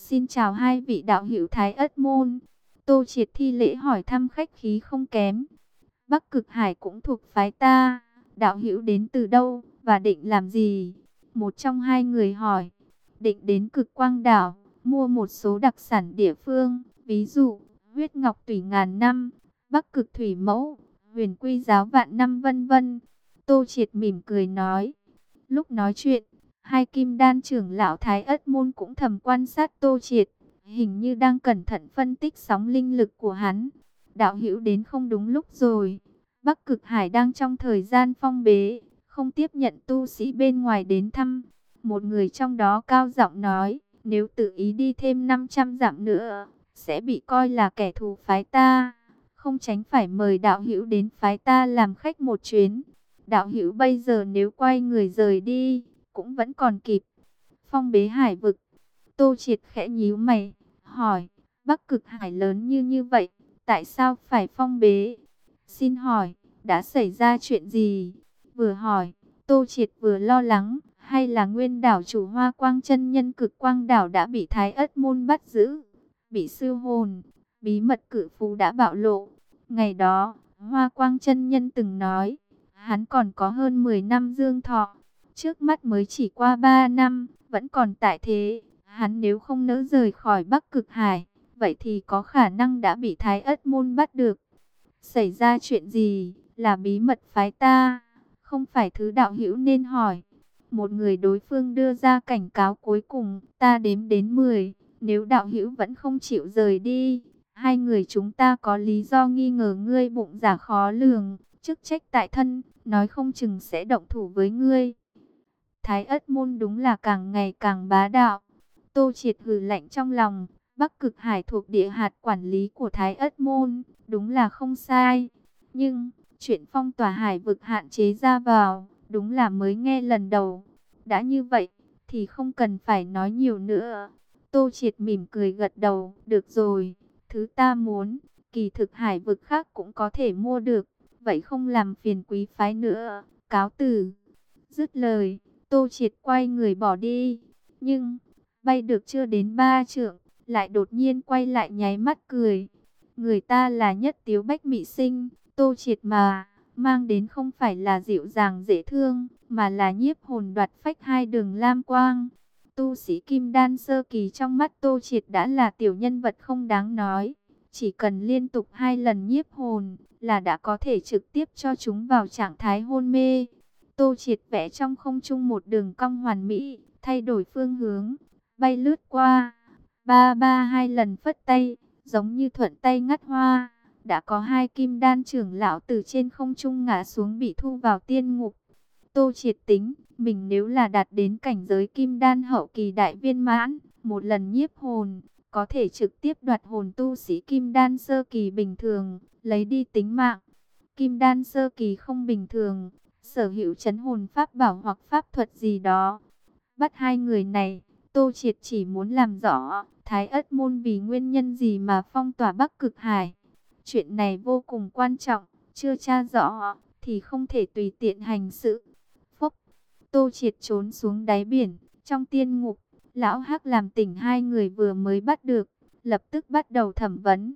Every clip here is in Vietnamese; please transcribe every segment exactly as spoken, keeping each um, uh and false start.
Xin chào hai vị đạo hữu Thái Ất Môn. Tô Triệt thi lễ hỏi thăm khách khí không kém. Bắc Cực Hải cũng thuộc phái ta. Đạo hữu đến từ đâu và định làm gì? Một trong hai người hỏi. Định đến Cực Quang Đảo, mua một số đặc sản địa phương, ví dụ huyết ngọc tùy ngàn năm, Bắc Cực thủy mẫu, huyền quy giáo vạn năm vân vân. Tô Triệt mỉm cười nói. Lúc nói chuyện, hai kim đan trưởng lão Thái Ất Môn cũng thầm quan sát Tô Triệt, hình như đang cẩn thận phân tích sóng linh lực của hắn. Đạo hữu đến không đúng lúc rồi. Bắc Cực Hải đang trong thời gian phong bế, không tiếp nhận tu sĩ bên ngoài đến thăm. Một người trong đó cao giọng nói, nếu tự ý đi thêm năm trăm dặm nữa, sẽ bị coi là kẻ thù phái ta. Không tránh phải mời đạo hữu đến phái ta làm khách một chuyến. Đạo hữu bây giờ nếu quay người rời đi, cũng vẫn còn kịp. Phong bế hải vực. Tô Triệt khẽ nhíu mày, hỏi, Bắc Cực Hải lớn như như vậy, tại sao phải phong bế? Xin hỏi, đã xảy ra chuyện gì? Vừa hỏi, Tô Triệt vừa lo lắng, hay là nguyên đảo chủ Hoa Quang chân nhân Cực Quang đảo đã bị Thái Ất Môn bắt giữ, bị siêu hồn, bí mật cự phú đã bạo lộ. Ngày đó, Hoa Quang chân nhân từng nói, hắn còn có hơn mười năm dương thọ, trước mắt mới chỉ qua ba năm, vẫn còn tại thế. Hắn nếu không nỡ rời khỏi Bắc Cực Hải, vậy thì có khả năng đã bị Thái Ất Môn bắt được. Xảy ra chuyện gì, là bí mật phái ta, không phải thứ đạo hữu nên hỏi. Một người đối phương đưa ra cảnh cáo cuối cùng, ta đếm đến mười, nếu đạo hữu vẫn không chịu rời đi, hai người chúng ta có lý do nghi ngờ ngươi bụng dạ khó lường, chức trách tại thân, nói không chừng sẽ động thủ với ngươi. Thái Ất Môn đúng là càng ngày càng bá đạo. Tô Triệt hừ lạnh trong lòng, Bắc Cực Hải thuộc địa hạt quản lý của Thái Ất Môn, đúng là không sai. Nhưng, chuyện phong tỏa hải vực hạn chế ra vào, đúng là mới nghe lần đầu. Đã như vậy, thì không cần phải nói nhiều nữa. Tô Triệt mỉm cười gật đầu, được rồi, thứ ta muốn, kỳ thực hải vực khác cũng có thể mua được, vậy không làm phiền quý phái nữa, cáo từ. Dứt lời, Tô Triệt quay người bỏ đi, nhưng bay được chưa đến ba trượng, lại đột nhiên quay lại nháy mắt cười. Người ta là Nhất Tiếu Bách Mị Sinh, Tô Triệt mà, mang đến không phải là dịu dàng dễ thương, mà là nhiếp hồn đoạt phách hai đường lam quang. Tu sĩ Kim Đan sơ kỳ trong mắt Tô Triệt đã là tiểu nhân vật không đáng nói. Chỉ cần liên tục hai lần nhiếp hồn, là đã có thể trực tiếp cho chúng vào trạng thái hôn mê. Tô Triệt vẽ trong không trung một đường cong hoàn mỹ, thay đổi phương hướng, bay lướt qua. Ba ba hai lần phất tay, giống như thuận tay ngắt hoa. Đã có hai kim đan trưởng lão từ trên không trung ngã xuống bị thu vào tiên ngục. Tô Triệt tính, mình nếu là đạt đến cảnh giới kim đan hậu kỳ đại viên mãn, một lần nhiếp hồn, có thể trực tiếp đoạt hồn tu sĩ kim đan sơ kỳ bình thường, lấy đi tính mạng. Kim đan sơ kỳ không bình thường, sở hữu trấn hồn pháp bảo hoặc pháp thuật gì đó. Bắt hai người này, Tô Triệt chỉ muốn làm rõ, Thái Ất Môn vì nguyên nhân gì mà phong tỏa Bắc Cực Hải. Chuyện này vô cùng quan trọng, chưa tra rõ, thì không thể tùy tiện hành sự. Phốc, Tô Triệt trốn xuống đáy biển, trong tiên ngục, Lão Hắc làm tỉnh hai người vừa mới bắt được, lập tức bắt đầu thẩm vấn.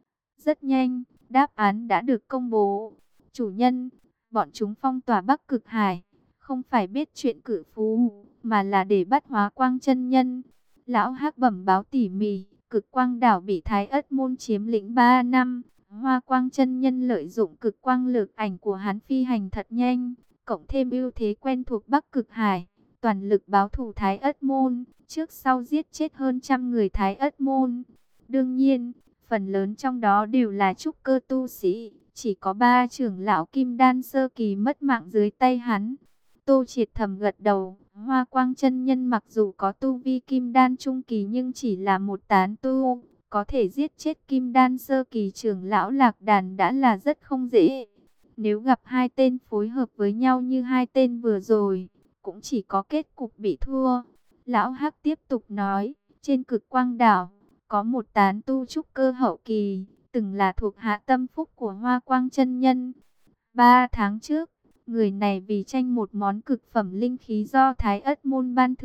Rất nhanh, đáp án đã được công bố. Chủ nhân, bọn chúng phong tỏa Bắc Cực Hải, không phải biết chuyện cử phú, mà là để bắt Hóa Quang chân nhân. Lão Hắc bẩm báo tỉ mỉ, Cực Quang đảo bị Thái Ất Môn chiếm lĩnh ba năm. Hoa Quang chân nhân lợi dụng cực quang lực ảnh của hắn phi hành thật nhanh, cộng thêm ưu thế quen thuộc Bắc Cực Hải, toàn lực báo thù Thái Ất Môn, trước sau giết chết hơn trăm người Thái Ất Môn. Đương nhiên, phần lớn trong đó đều là trúc cơ tu sĩ, chỉ có ba trưởng lão kim đan sơ kỳ mất mạng dưới tay hắn. Tô Triệt thầm gật đầu, Hoa Quang chân nhân mặc dù có tu vi kim đan trung kỳ nhưng chỉ là một tán tu, có thể giết chết kim đan sơ kỳ trưởng lão Lạc Đàn đã là rất không dễ. Nếu gặp hai tên phối hợp với nhau như hai tên vừa rồi, cũng chỉ có kết cục bị thua. Lão Hắc tiếp tục nói, trên Cực Quang đảo, có một tán tu trúc cơ hậu kỳ, từng là thuộc hạ tâm phúc của Hoa Quang chân nhân. Ba tháng trước, người này vì tranh một món cực phẩm linh khí do Thái Ất Môn ban thưởng,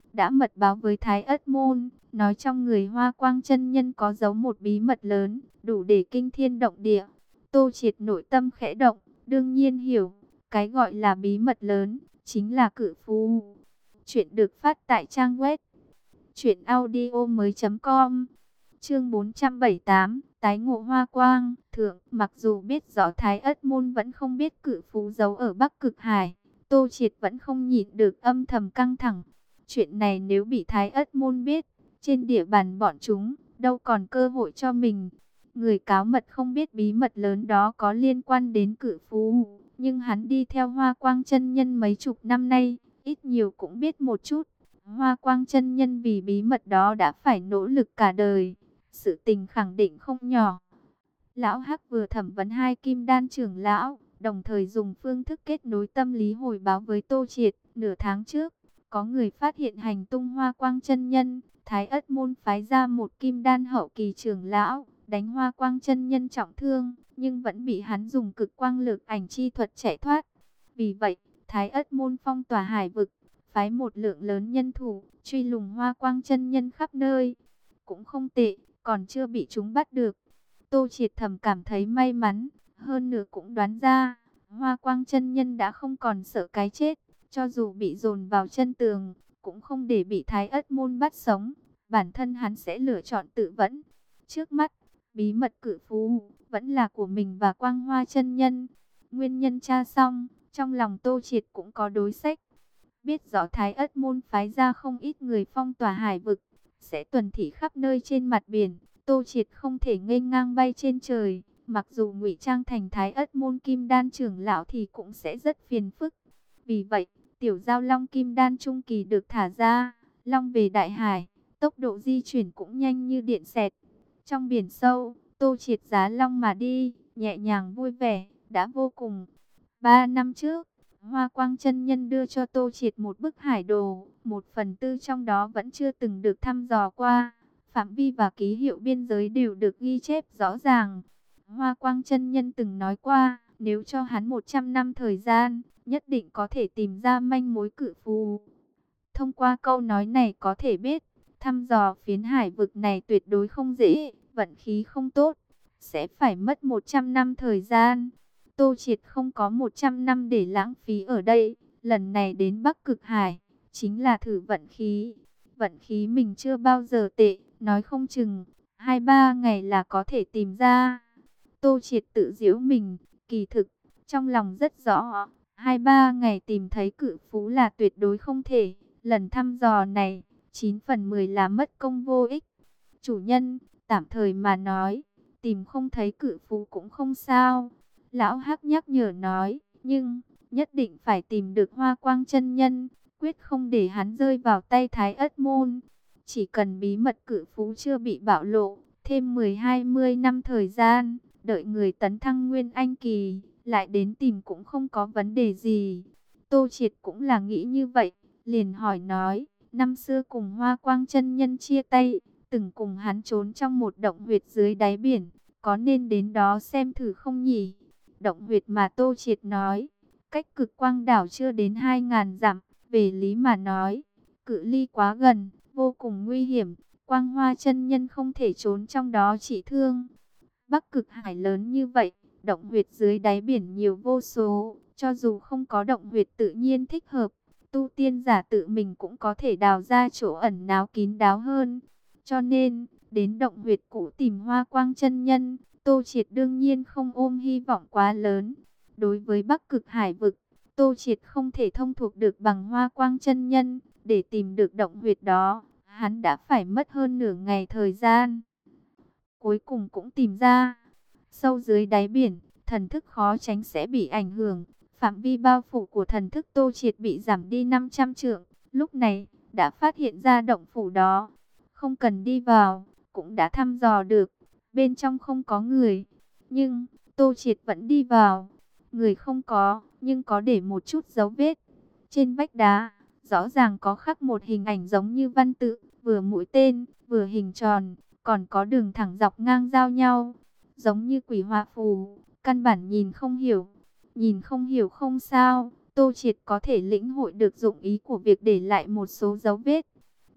đã mật báo với Thái Ất Môn, nói trong người Hoa Quang chân nhân có giấu một bí mật lớn, đủ để kinh thiên động địa. Tô Triệt nội tâm khẽ động, đương nhiên hiểu, cái gọi là bí mật lớn, chính là cự phú. Chuyện được phát tại trang web truyện audio mới chấm com. Chương bốn trăm bảy mươi tám, tái ngộ Hoa Quang. Thượng, mặc dù biết rõ Thái Ất Môn vẫn không biết cự phú giấu ở Bắc Cực Hải, Tô Triệt vẫn không nhịn được âm thầm căng thẳng. Chuyện này nếu bị Thái Ất Môn biết, trên địa bàn bọn chúng, đâu còn cơ hội cho mình. Người cáo mật không biết bí mật lớn đó có liên quan đến cự phú, nhưng hắn đi theo Hoa Quang chân nhân mấy chục năm nay, ít nhiều cũng biết một chút. Hoa Quang chân nhân vì bí mật đó đã phải nỗ lực cả đời, sự tình khẳng định không nhỏ. Lão Hắc vừa thẩm vấn hai kim đan trưởng lão, đồng thời dùng phương thức kết nối tâm lý hồi báo với Tô Triệt. Nửa tháng trước, có người phát hiện hành tung Hoa Quang chân nhân, Thái Ất Môn phái ra một kim đan hậu kỳ trưởng lão, đánh Hoa Quang chân nhân trọng thương, nhưng vẫn bị hắn dùng cực quang lực ảnh chi thuật chạy thoát. Vì vậy, Thái Ất Môn phong tỏa hải vực, phái một lượng lớn nhân thủ, truy lùng Hoa Quang chân nhân khắp nơi. Cũng không tệ, còn chưa bị chúng bắt được. Tô Triệt thầm cảm thấy may mắn, hơn nữa cũng đoán ra, Hoa Quang chân nhân đã không còn sợ cái chết, cho dù bị dồn vào chân tường, cũng không để bị Thái Ất Môn bắt sống, bản thân hắn sẽ lựa chọn tự vẫn. Trước mắt, bí mật cự phú vẫn là của mình và Quang Hoa chân nhân. Nguyên nhân tra xong, trong lòng Tô Triệt cũng có đối sách. Biết rõ Thái Ất Môn phái ra không ít người phong tỏa hải vực, sẽ tuần thị khắp nơi trên mặt biển. Tô Triệt không thể nghênh ngang bay trên trời, mặc dù ngụy trang thành Thái Ất Môn kim đan trưởng lão thì cũng sẽ rất phiền phức. Vì vậy, tiểu giao long kim đan trung kỳ được thả ra, long về đại hải, tốc độ di chuyển cũng nhanh như điện xẹt. Trong biển sâu, Tô Triệt giá long mà đi, nhẹ nhàng vui vẻ, đã vô cùng. Ba năm trước, Hoa Quang chân nhân đưa cho Tô Triệt một bức hải đồ, một phần tư trong đó vẫn chưa từng được thăm dò qua. Phạm vi và ký hiệu biên giới đều được ghi chép rõ ràng. Hoa Quang chân nhân từng nói qua, nếu cho hắn một trăm năm thời gian, nhất định có thể tìm ra manh mối cự phú. Thông qua câu nói này có thể biết, thăm dò phiến hải vực này tuyệt đối không dễ, vận khí không tốt, sẽ phải mất một trăm năm thời gian. Tô Triệt không có một trăm năm để lãng phí ở đây, lần này đến Bắc Cực Hải, chính là thử vận khí. Vận khí mình chưa bao giờ tệ, nói không chừng, hai ba ngày là có thể tìm ra. Tô Triệt tự giễu mình, kỳ thực, trong lòng rất rõ, hai ba ngày tìm thấy cự phú là tuyệt đối không thể. Lần thăm dò này, chín phần mười là mất công vô ích. Chủ nhân, tạm thời mà nói, tìm không thấy cự phú cũng không sao. Lão Hắc nhắc nhở nói, nhưng nhất định phải tìm được Hoa Quang chân nhân, quyết không để hắn rơi vào tay Thái Ất Môn. Chỉ cần bí mật cự phú chưa bị bạo lộ, thêm mười hai mươi năm thời gian, đợi người tấn thăng Nguyên Anh kỳ, lại đến tìm cũng không có vấn đề gì. Tô Triệt cũng là nghĩ như vậy, liền hỏi nói, năm xưa cùng Hoa Quang chân nhân chia tay, từng cùng hắn trốn trong một động huyệt dưới đáy biển, có nên đến đó xem thử không nhỉ? Động huyệt mà Tô Triệt nói, cách Cực Quang đảo chưa đến hai ngàn dặm, về lý mà nói, cự ly quá gần, vô cùng nguy hiểm, Quang Hoa chân nhân không thể trốn trong đó trị thương. Bắc Cực Hải lớn như vậy, động huyệt dưới đáy biển nhiều vô số, cho dù không có động huyệt tự nhiên thích hợp, tu tiên giả tự mình cũng có thể đào ra chỗ ẩn náu kín đáo hơn. Cho nên, đến động huyệt cũ tìm Hoa Quang chân nhân, Tô Triệt đương nhiên không ôm hy vọng quá lớn. Đối với Bắc Cực Hải vực, Tô Triệt không thể thông thuộc được bằng Hoa Quang chân nhân, để tìm được động huyệt đó, hắn đã phải mất hơn nửa ngày thời gian. Cuối cùng cũng tìm ra, sâu dưới đáy biển, thần thức khó tránh sẽ bị ảnh hưởng. Phạm vi bao phủ của thần thức Tô Triệt bị giảm đi năm trăm trượng. Lúc này, đã phát hiện ra động phủ đó. Không cần đi vào, cũng đã thăm dò được. Bên trong không có người. Nhưng, Tô Triệt vẫn đi vào. Người không có, nhưng có để một chút dấu vết. Trên vách đá, rõ ràng có khắc một hình ảnh giống như văn tự. Vừa mũi tên, vừa hình tròn, còn có đường thẳng dọc ngang giao nhau. Giống như quỷ họa phù, căn bản nhìn không hiểu. Nhìn không hiểu không sao, Tô Triệt có thể lĩnh hội được dụng ý của việc để lại một số dấu vết.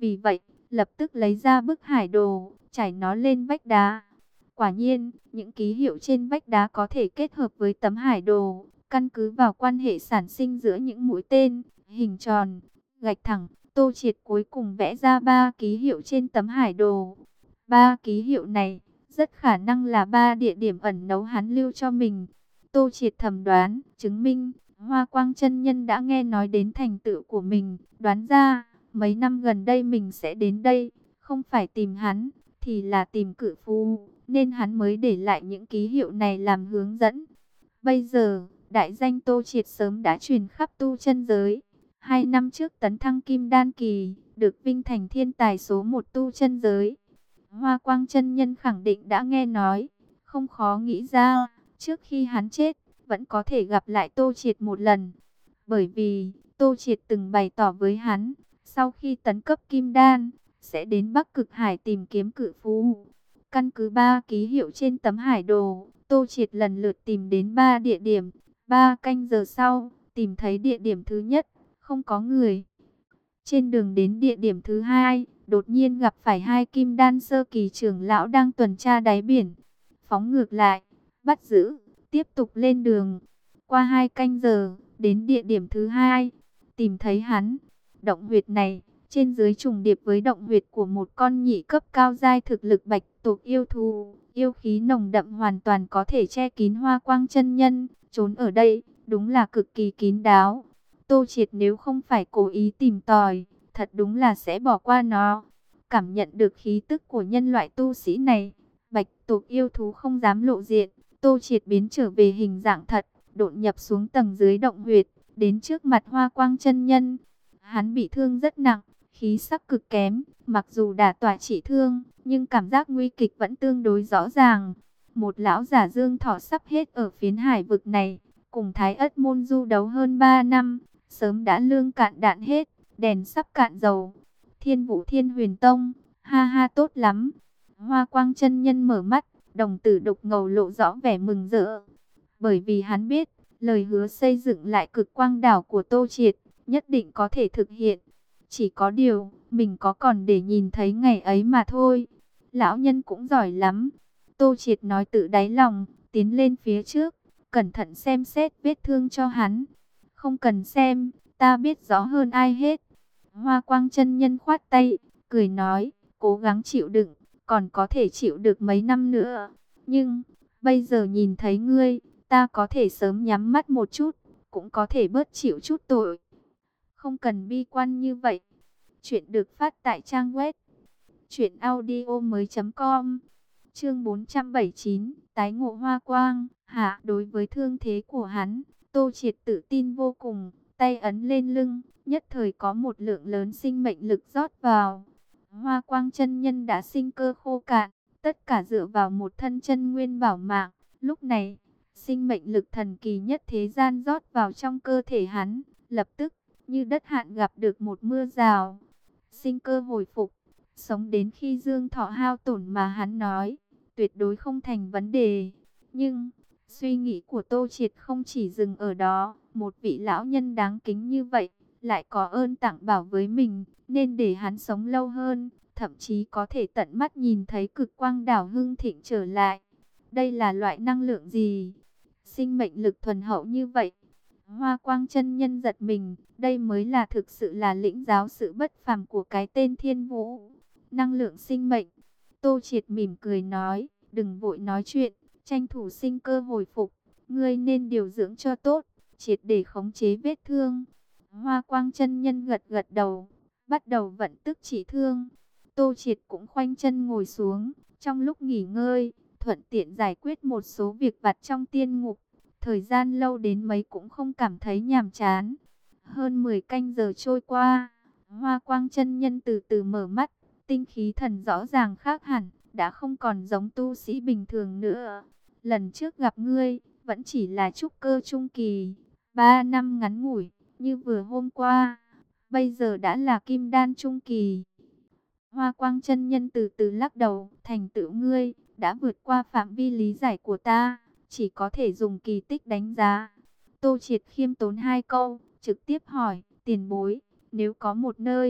Vì vậy, lập tức lấy ra bức hải đồ, trải nó lên vách đá. Quả nhiên, những ký hiệu trên vách đá có thể kết hợp với tấm hải đồ, căn cứ vào quan hệ sản sinh giữa những mũi tên, hình tròn, gạch thẳng. Tô Triệt cuối cùng vẽ ra ba ký hiệu trên tấm hải đồ. Ba ký hiệu này rất khả năng là ba địa điểm ẩn náu hắn lưu cho mình. Tô Triệt thầm đoán, chứng minh Hoa Quang chân nhân đã nghe nói đến thành tựu của mình, đoán ra mấy năm gần đây mình sẽ đến đây, không phải tìm hắn thì là tìm Cự Phú, nên hắn mới để lại những ký hiệu này làm hướng dẫn. Bây giờ, đại danh Tô Triệt sớm đã truyền khắp tu chân giới. Hai năm trước tấn thăng Kim Đan Kỳ, được vinh thành thiên tài số một tu chân giới. Hoa Quang chân nhân khẳng định đã nghe nói, không khó nghĩ ra, trước khi hắn chết, vẫn có thể gặp lại Tô Triệt một lần. Bởi vì, Tô Triệt từng bày tỏ với hắn, sau khi tấn cấp Kim Đan, sẽ đến Bắc Cực Hải tìm kiếm Cự Phú. Căn cứ ba ký hiệu trên tấm hải đồ, Tô Triệt lần lượt tìm đến ba địa điểm. Ba canh giờ sau, tìm thấy địa điểm thứ nhất, không có người. Trên đường đến địa điểm thứ hai, đột nhiên gặp phải hai kim đan sơ kỳ trưởng lão đang tuần tra đáy biển. Phóng ngược lại, bắt giữ, tiếp tục lên đường. Qua hai canh giờ, đến địa điểm thứ hai, tìm thấy hắn. Động huyệt này, trên dưới trùng điệp với động huyệt của một con nhị cấp cao giai thực lực bạch tuộc yêu thú. Yêu khí nồng đậm hoàn toàn có thể che kín Hoa Quang chân nhân. Trốn ở đây, đúng là cực kỳ kín đáo. Tô Triệt nếu không phải cố ý tìm tòi, thật đúng là sẽ bỏ qua nó. Cảm nhận được khí tức của nhân loại tu sĩ này, bạch tuộc yêu thú không dám lộ diện. Tô Triệt biến trở về hình dạng thật, độn nhập xuống tầng dưới động huyệt, đến trước mặt Hoa Quang chân nhân. Hắn bị thương rất nặng, khí sắc cực kém, mặc dù đã tỏa trị thương, nhưng cảm giác nguy kịch vẫn tương đối rõ ràng. Một lão giả dương thọ sắp hết ở phiến hải vực này, cùng Thái Ất môn du đấu hơn ba năm, sớm đã lương cạn đạn hết, đèn sắp cạn dầu. Thiên Vũ Thiên Huyền Tông, ha ha tốt lắm. Hoa Quang chân nhân mở mắt, đồng tử đục ngầu lộ rõ vẻ mừng rỡ. Bởi vì hắn biết, lời hứa xây dựng lại Cực Quang đảo của Tô Triệt, nhất định có thể thực hiện. Chỉ có điều, mình có còn để nhìn thấy ngày ấy mà thôi. Lão nhân cũng giỏi lắm. Tô Triệt nói tự đáy lòng, tiến lên phía trước, cẩn thận xem xét vết thương cho hắn. Không cần xem, ta biết rõ hơn ai hết. Hoa Quang chân nhân khoát tay, cười nói, cố gắng chịu đựng, còn có thể chịu được mấy năm nữa. Nhưng, bây giờ nhìn thấy ngươi, ta có thể sớm nhắm mắt một chút, cũng có thể bớt chịu chút tội. Không cần bi quan như vậy. Chuyện được phát tại trang web truyện audio mới chấm com. Chương bốn trăm bảy mươi chín, tái ngộ Hoa Quang. Hạ, đối với thương thế của hắn, Tô Triệt tự tin vô cùng, tay ấn lên lưng, nhất thời có một lượng lớn sinh mệnh lực rót vào. Hoa Quang chân nhân đã sinh cơ khô cạn, tất cả dựa vào một thân chân nguyên bảo mạng. Lúc này, sinh mệnh lực thần kỳ nhất thế gian rót vào trong cơ thể hắn, lập tức như đất hạn gặp được một mưa rào, sinh cơ hồi phục, sống đến khi dương thọ hao tổn mà hắn nói, tuyệt đối không thành vấn đề. Nhưng suy nghĩ của Tô Triệt không chỉ dừng ở đó, một vị lão nhân đáng kính như vậy, lại có ơn tặng bảo với mình, nên để hắn sống lâu hơn, thậm chí có thể tận mắt nhìn thấy Cực Quang đảo hưng thịnh trở lại. Đây là loại năng lượng gì? Sinh mệnh lực thuần hậu như vậy. Hoa Quang chân nhân giật mình, đây mới là thực sự là lĩnh giáo sự bất phàm của cái tên Thiên Vũ. Năng lượng sinh mệnh. Tô Triệt mỉm cười nói, đừng vội nói chuyện, tranh thủ sinh cơ hồi phục, ngươi nên điều dưỡng cho tốt, triệt để khống chế vết thương. Hoa Quang chân nhân gật gật đầu, bắt đầu vận tức trị thương. Tô Triệt cũng khoanh chân ngồi xuống, trong lúc nghỉ ngơi, thuận tiện giải quyết một số việc vặt trong tiên ngục. Thời gian lâu đến mấy cũng không cảm thấy nhàm chán. Hơn mười canh giờ trôi qua, Hoa Quang chân nhân từ từ mở mắt, tinh khí thần rõ ràng khác hẳn, đã không còn giống tu sĩ bình thường nữa. Lần trước gặp ngươi, vẫn chỉ là trúc cơ trung kỳ, ba năm ngắn ngủi, như vừa hôm qua, bây giờ đã là kim đan trung kỳ. Hoa Quang chân nhân từ từ lắc đầu, thành tựu ngươi đã vượt qua phạm vi lý giải của ta, chỉ có thể dùng kỳ tích đánh giá. Tô Triệt khiêm tốn hai câu, trực tiếp hỏi, tiền bối, nếu có một nơi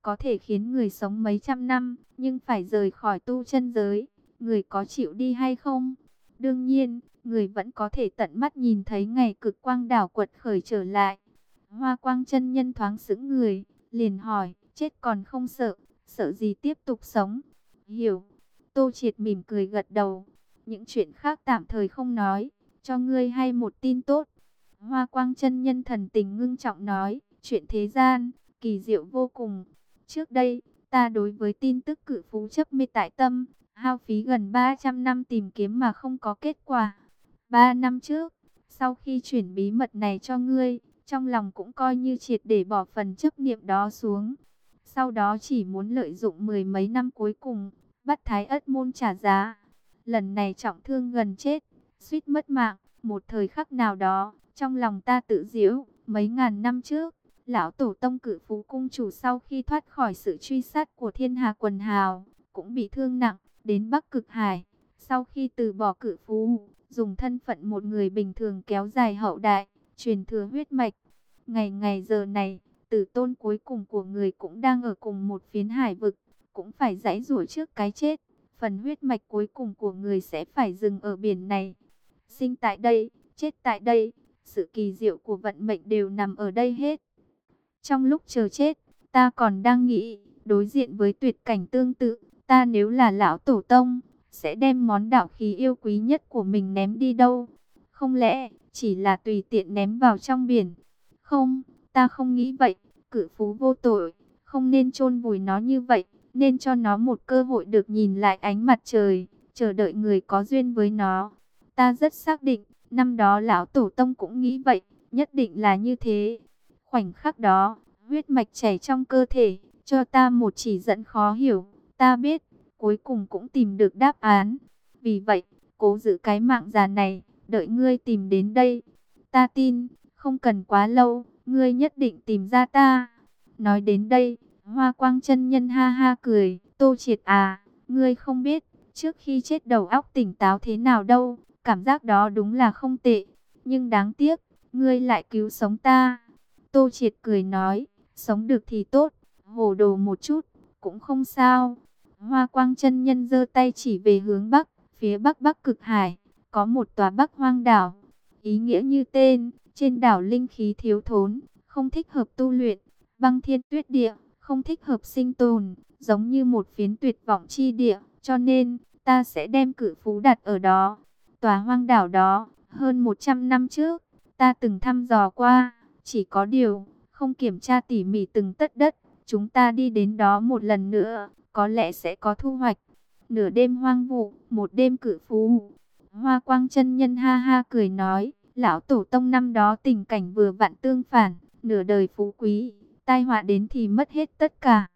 có thể khiến người sống mấy trăm năm, nhưng phải rời khỏi tu chân giới, người có chịu đi hay không? Đương nhiên, người vẫn có thể tận mắt nhìn thấy ngày cực quang đảo quật khởi trở lại. Hoa Quang chân nhân thoáng sững người, liền hỏi, chết còn không sợ, sợ gì tiếp tục sống? Hiểu. Tô Triệt mỉm cười gật đầu. Những chuyện khác tạm thời không nói, cho ngươi hay một tin tốt. Hoa Quang chân nhân thần tình ngưng trọng nói, chuyện thế gian, kỳ diệu vô cùng. Trước đây, ta đối với tin tức cự phú chấp mê tại tâm, hao phí gần ba trăm năm tìm kiếm mà không có kết quả. Ba năm trước, sau khi chuyển bí mật này cho ngươi, trong lòng cũng coi như triệt để bỏ phần chấp niệm đó xuống. Sau đó chỉ muốn lợi dụng mười mấy năm cuối cùng, bắt Thái Ất môn trả giá. Lần này trọng thương gần chết, suýt mất mạng, một thời khắc nào đó, trong lòng ta tự giễu, mấy ngàn năm trước, lão tổ tông Cự Phú cung chủ sau khi thoát khỏi sự truy sát của thiên hà quần hào, cũng bị thương nặng, đến Bắc Cực Hải. Sau khi từ bỏ Cự Phú, dùng thân phận một người bình thường kéo dài hậu đại, truyền thừa huyết mạch. Ngày ngày giờ này, tử tôn cuối cùng của người cũng đang ở cùng một phiến hải vực, cũng phải giãy giụa trước cái chết. Phần huyết mạch cuối cùng của người sẽ phải dừng ở biển này. Sinh tại đây, chết tại đây, sự kỳ diệu của vận mệnh đều nằm ở đây hết. Trong lúc chờ chết, ta còn đang nghĩ, đối diện với tuyệt cảnh tương tự, ta nếu là lão tổ tông, sẽ đem món đạo khí yêu quý nhất của mình ném đi đâu? Không lẽ, chỉ là tùy tiện ném vào trong biển? Không, ta không nghĩ vậy. Cự Phú vô tội, không nên chôn vùi nó như vậy, nên cho nó một cơ hội được nhìn lại ánh mặt trời, chờ đợi người có duyên với nó. Ta rất xác định, năm đó lão tổ tông cũng nghĩ vậy, nhất định là như thế. Khoảnh khắc đó, huyết mạch chảy trong cơ thể, cho ta một chỉ dẫn khó hiểu. Ta biết, cuối cùng cũng tìm được đáp án. Vì vậy, cố giữ cái mạng già này, đợi ngươi tìm đến đây. Ta tin, không cần quá lâu, ngươi nhất định tìm ra ta. Nói đến đây, Hoa Quang chân nhân ha ha cười, Tô Triệt à, ngươi không biết, trước khi chết đầu óc tỉnh táo thế nào đâu, cảm giác đó đúng là không tệ, nhưng đáng tiếc, ngươi lại cứu sống ta. Tô Triệt cười nói, sống được thì tốt, hồ đồ một chút, cũng không sao. Hoa Quang chân nhân giơ tay chỉ về hướng Bắc, phía Bắc Bắc Cực Hải, có một tòa Bắc Hoang đảo, ý nghĩa như tên, trên đảo linh khí thiếu thốn, không thích hợp tu luyện, băng thiên tuyết địa, không thích hợp sinh tồn, giống như một phiến tuyệt vọng chi địa, cho nên, ta sẽ đem Cự Phú đặt ở đó. Tòa hoang đảo đó, hơn một trăm năm trước, ta từng thăm dò qua, chỉ có điều, không kiểm tra tỉ mỉ từng tấc đất, chúng ta đi đến đó một lần nữa, có lẽ sẽ có thu hoạch. Nửa đêm hoang vu, một đêm Cự Phú. Hoa Quang chân nhân ha ha cười nói, lão tổ tông năm đó tình cảnh vừa vặn tương phản, nửa đời phú quý, tai họa đến thì mất hết tất cả.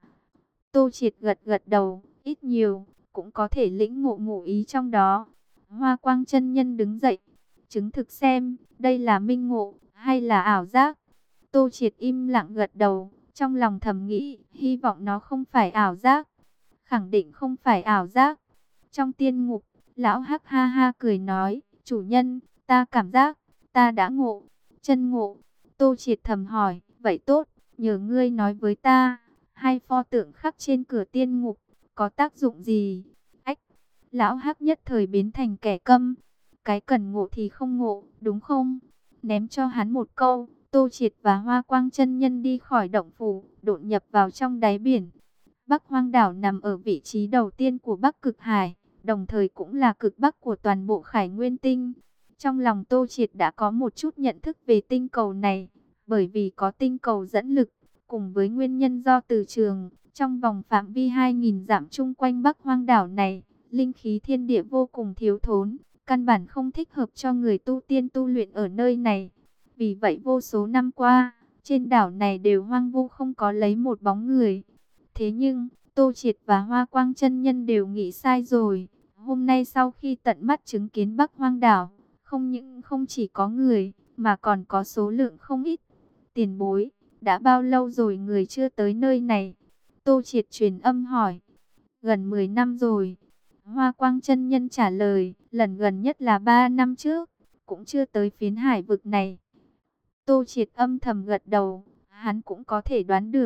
Tô Triệt gật gật đầu, ít nhiều, cũng có thể lĩnh ngộ ngụ ý trong đó. Hoa Quang chân nhân đứng dậy, chứng thực xem, đây là minh ngộ, hay là ảo giác. Tô Triệt im lặng gật đầu, trong lòng thầm nghĩ, hy vọng nó không phải ảo giác. Khẳng định không phải ảo giác. Trong tiên ngục, lão hắc ha ha cười nói, chủ nhân, ta cảm giác, ta đã ngộ, chân ngộ. Tô Triệt thầm hỏi, vậy tốt, nhờ ngươi nói với ta, hai pho tượng khắc trên cửa tiên ngục, có tác dụng gì? Ách, lão hắc nhất thời biến thành kẻ câm, cái cần ngộ thì không ngộ, đúng không? Ném cho hắn một câu, Tô Triệt và Hoa Quang chân nhân đi khỏi động phủ, đột nhập vào trong đáy biển. Bắc Hoang đảo nằm ở vị trí đầu tiên của Bắc Cực Hải, đồng thời cũng là cực bắc của toàn bộ Khải Nguyên Tinh. Trong lòng Tô Triệt đã có một chút nhận thức về tinh cầu này, bởi vì có tinh cầu dẫn lực, cùng với nguyên nhân do từ trường, trong vòng phạm vi hai nghìn dặm chung quanh Bắc Hoang đảo này, linh khí thiên địa vô cùng thiếu thốn, căn bản không thích hợp cho người tu tiên tu luyện ở nơi này. Vì vậy vô số năm qua, trên đảo này đều hoang vu không có lấy một bóng người. Thế nhưng, Tô Triệt và Hoa Quang chân nhân đều nghĩ sai rồi. Hôm nay sau khi tận mắt chứng kiến Bắc Hoang đảo, không những không chỉ có người, mà còn có số lượng không ít. Tiền bối, đã bao lâu rồi người chưa tới nơi này? Tô Triệt truyền âm hỏi. Gần mười năm rồi. Hoa Quang chân nhân trả lời, lần gần nhất là ba năm trước, cũng chưa tới phiến hải vực này. Tô Triệt âm thầm gật đầu, hắn cũng có thể đoán được,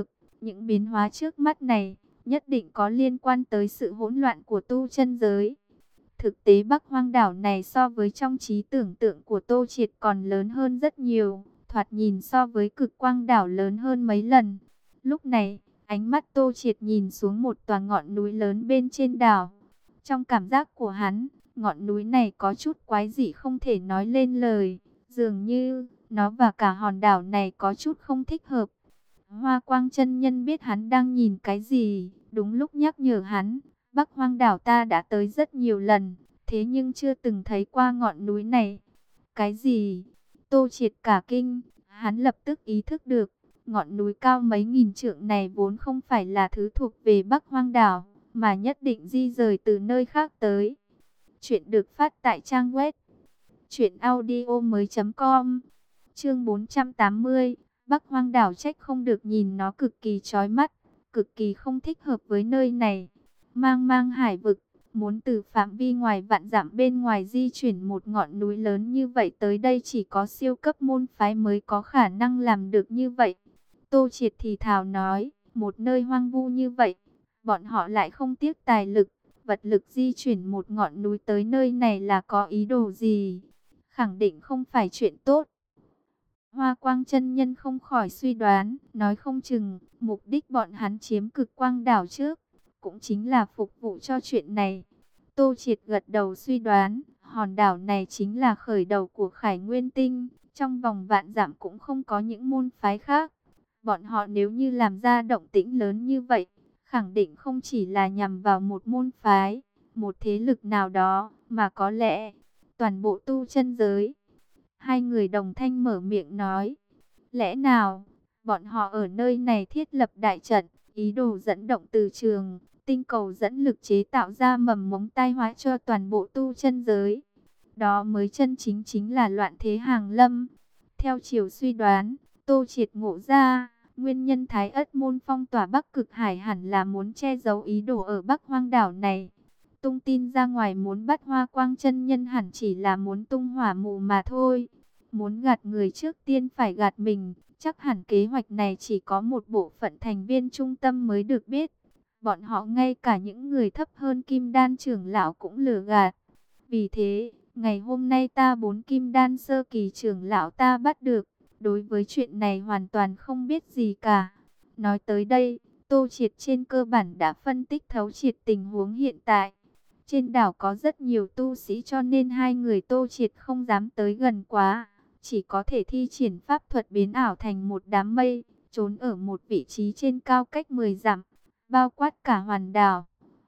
những biến hóa trước mắt này nhất định có liên quan tới sự hỗn loạn của tu chân giới. Thực tế Bắc Hoang đảo này so với trong trí tưởng tượng của Tô Triệt còn lớn hơn rất nhiều, thoạt nhìn so với Cực Quang đảo lớn hơn mấy lần. Lúc này, ánh mắt Tô Triệt nhìn xuống một tòa ngọn núi lớn bên trên đảo. Trong cảm giác của hắn, ngọn núi này có chút quái dị không thể nói lên lời, dường như nó và cả hòn đảo này có chút không thích hợp. Hoa Quang chân nhân biết hắn đang nhìn cái gì, đúng lúc nhắc nhở hắn, Bắc Hoang đảo ta đã tới rất nhiều lần, thế nhưng chưa từng thấy qua ngọn núi này. Cái gì? Tô Triệt cả kinh, hắn lập tức ý thức được, ngọn núi cao mấy nghìn trượng này vốn không phải là thứ thuộc về Bắc Hoang đảo, mà nhất định di rời từ nơi khác tới. Chuyện được phát tại trang web truyện audio mới chấm com. Chương bốn trăm tám mươi. Bắc Hoang đảo trách không được, nhìn nó cực kỳ chói mắt, cực kỳ không thích hợp với nơi này. Mang mang hải vực, muốn từ phạm vi ngoài vạn dặm bên ngoài di chuyển một ngọn núi lớn như vậy tới đây chỉ có siêu cấp môn phái mới có khả năng làm được như vậy. Tô Triệt thì thào nói, một nơi hoang vu như vậy, bọn họ lại không tiếc tài lực, vật lực di chuyển một ngọn núi tới nơi này là có ý đồ gì? Khẳng định không phải chuyện tốt. Hoa Quang chân nhân không khỏi suy đoán, nói không chừng, mục đích bọn hắn chiếm Cực Quang đảo trước, cũng chính là phục vụ cho chuyện này. Tô Triệt gật đầu suy đoán, hòn đảo này chính là khởi đầu của Khải Nguyên Tinh, trong vòng vạn dặm cũng không có những môn phái khác. Bọn họ nếu như làm ra động tĩnh lớn như vậy, khẳng định không chỉ là nhằm vào một môn phái, một thế lực nào đó, mà có lẽ toàn bộ tu chân giới. Hai người đồng thanh mở miệng nói, lẽ nào bọn họ ở nơi này thiết lập đại trận, ý đồ dẫn động từ trường, tinh cầu dẫn lực chế tạo ra mầm mống tai họa cho toàn bộ tu chân giới. Đó mới chân chính chính là loạn thế hàng lâm. Theo chiều suy đoán, Tô Triệt ngộ ra, nguyên nhân Thái Ất môn phong tỏa Bắc Cực Hải hẳn là muốn che giấu ý đồ ở Bắc Hoang đảo này. Tung tin ra ngoài muốn bắt Hoa Quang chân nhân hẳn chỉ là muốn tung hỏa mù mà thôi. Muốn gạt người trước tiên phải gạt mình, chắc hẳn kế hoạch này chỉ có một bộ phận thành viên trung tâm mới được biết. Bọn họ ngay cả những người thấp hơn Kim Đan trưởng lão cũng lừa gạt. Vì thế, ngày hôm nay ta bốn Kim Đan sơ kỳ trưởng lão ta bắt được, đối với chuyện này hoàn toàn không biết gì cả. Nói tới đây, Tô Triệt trên cơ bản đã phân tích thấu triệt tình huống hiện tại. Trên đảo có rất nhiều tu sĩ cho nên hai người Tô Triệt không dám tới gần quá. Chỉ có thể thi triển pháp thuật biến ảo thành một đám mây, trốn ở một vị trí trên cao cách mười dặm, bao quát cả hoàn đảo.